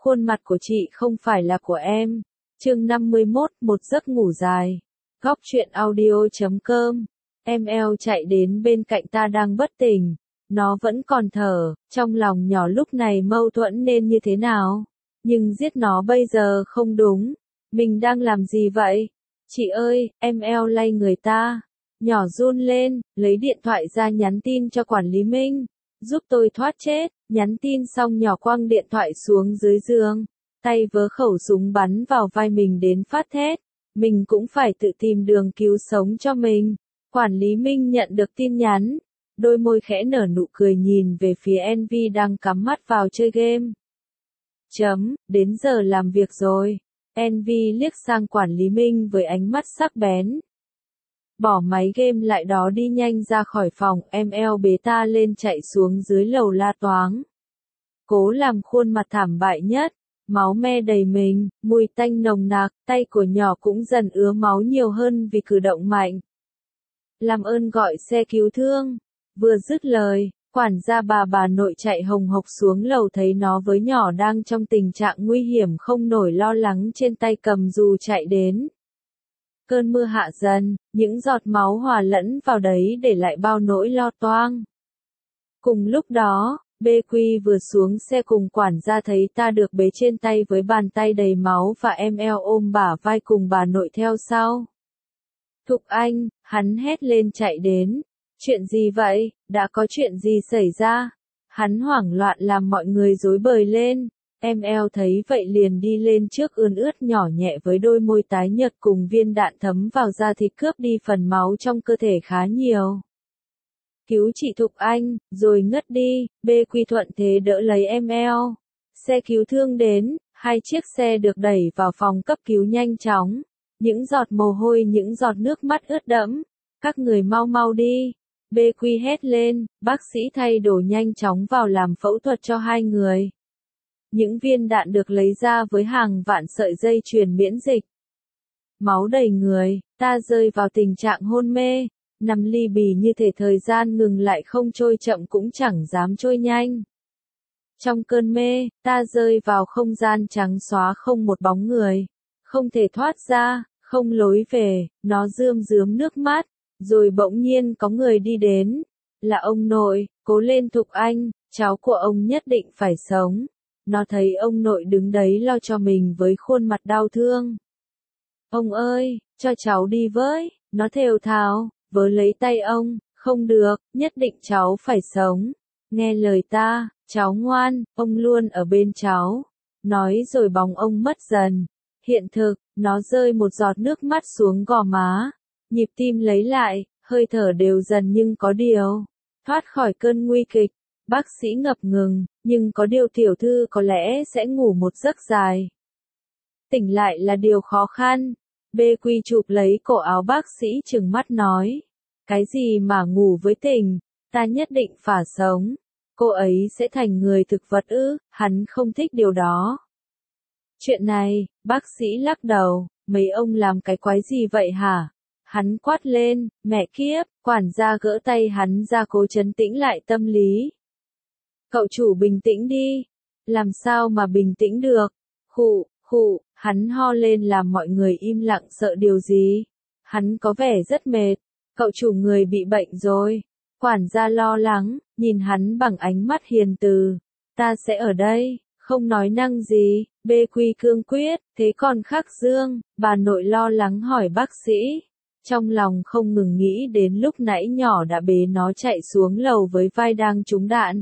khuôn mặt của chị không phải là của em. Chương 51, một giấc ngủ dài. Góc truyện audio.com. ML chạy đến bên cạnh ta đang bất tỉnh. Nó vẫn còn thở, trong lòng nhỏ lúc này mâu thuẫn nên như thế nào. Nhưng giết nó bây giờ không đúng. Mình đang làm gì vậy? Chị ơi, ML lay người ta. Nhỏ run lên, lấy điện thoại ra nhắn tin cho quản lý Minh. Giúp tôi thoát chết, nhắn tin xong nhỏ quăng điện thoại xuống dưới giường. Tay vớ khẩu súng bắn vào vai mình đến phát thét. Mình cũng phải tự tìm đường cứu sống cho mình. Quản lý Minh nhận được tin nhắn. Đôi môi khẽ nở nụ cười nhìn về phía Envy đang cắm mắt vào chơi game. Đến giờ làm việc rồi. Envy liếc sang quản lý Minh với ánh mắt sắc bén. Bỏ máy game lại đó đi nhanh ra khỏi phòng, ML bế ta lên chạy xuống dưới lầu la toáng. Cố làm khuôn mặt thảm bại nhất, máu me đầy mình, mùi tanh nồng nặc, tay của nhỏ cũng dần ứa máu nhiều hơn vì cử động mạnh. Làm ơn gọi xe cứu thương. Vừa dứt lời, quản gia bà nội chạy hồng hộc xuống lầu thấy nó với nhỏ đang trong tình trạng nguy hiểm không nổi lo lắng trên tay cầm dù chạy đến. Cơn mưa hạ dần, những giọt máu hòa lẫn vào đấy để lại bao nỗi lo toang. Cùng lúc đó, BQ vừa xuống xe cùng quản gia thấy ta được bế trên tay với bàn tay đầy máu và ML ôm bả vai cùng bà nội theo sau. Thục Anh, hắn hét lên chạy đến. Chuyện gì vậy, đã có chuyện gì xảy ra? Hắn hoảng loạn làm mọi người rối bời lên. ML thấy vậy liền đi lên trước ươn ướt nhỏ nhẹ với đôi môi tái nhợt cùng viên đạn thấm vào da thịt cướp đi phần máu trong cơ thể khá nhiều. Cứu chị Thục Anh, rồi ngất đi, BQ thuận thế đỡ lấy ML. Xe cứu thương đến, 2 chiếc xe được đẩy vào phòng cấp cứu nhanh chóng. Những giọt mồ hôi những giọt nước mắt ướt đẫm. Các người mau mau đi. BQ hét lên, bác sĩ thay đồ nhanh chóng vào làm phẫu thuật cho 2 người. Những viên đạn được lấy ra với hàng vạn sợi dây chuyền miễn dịch. Máu đầy người, ta rơi vào tình trạng hôn mê, nằm li bì như thể thời gian ngừng lại không trôi chậm cũng chẳng dám trôi nhanh. Trong cơn mê, ta rơi vào không gian trắng xóa không một bóng người, không thể thoát ra, không lối về, nó rơm rớm nước mắt, rồi bỗng nhiên có người đi đến, là ông nội, cố lên Thục Anh, cháu của ông nhất định phải sống. Nó thấy ông nội đứng đấy lo cho mình với khuôn mặt đau thương. Ông ơi, cho cháu đi với, nó thều thào, vớ lấy tay ông, không được, nhất định cháu phải sống. Nghe lời ta, cháu ngoan, ông luôn ở bên cháu. Nói rồi bóng ông mất dần. Hiện thực, nó rơi một giọt nước mắt xuống gò má. Nhịp tim lấy lại, hơi thở đều dần nhưng có điều. Thoát khỏi cơn nguy kịch. Bác sĩ ngập ngừng, nhưng có điều tiểu thư có lẽ sẽ ngủ một giấc dài. Tỉnh lại là điều khó khăn. BQ chụp lấy cổ áo bác sĩ trừng mắt nói. Cái gì mà ngủ với tỉnh, ta nhất định phải sống. Cô ấy sẽ thành người thực vật ư, hắn không thích điều đó. Chuyện này, bác sĩ lắc đầu, mấy ông làm cái quái gì vậy hả? Hắn quát lên, mẹ kiếp, quản gia gỡ tay hắn ra cố trấn tĩnh lại tâm lý. Cậu chủ bình tĩnh đi. Làm sao mà bình tĩnh được? Khụ, hắn ho lên làm mọi người im lặng sợ điều gì. Hắn có vẻ rất mệt. Cậu chủ người bị bệnh rồi. Quản gia lo lắng, nhìn hắn bằng ánh mắt hiền từ. Ta sẽ ở đây, không nói năng gì. BQ cương quyết, thế còn Khắc Dương, bà nội lo lắng hỏi bác sĩ. Trong lòng không ngừng nghĩ đến lúc nãy nhỏ đã bế nó chạy xuống lầu với vai đang trúng đạn.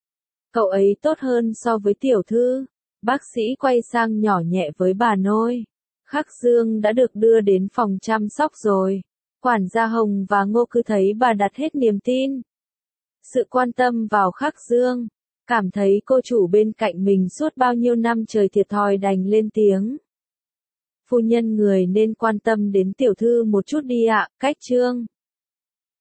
Cậu ấy tốt hơn so với tiểu thư. Bác sĩ quay sang nhỏ nhẹ với bà nội. Khắc Dương đã được đưa đến phòng chăm sóc rồi. Quản gia Hồng và Ngô cứ thấy bà đặt hết niềm tin. Sự quan tâm vào Khắc Dương. Cảm thấy cô chủ bên cạnh mình suốt bao nhiêu năm trời thiệt thòi đành lên tiếng. Phu nhân người nên quan tâm đến tiểu thư một chút đi ạ, cách trương.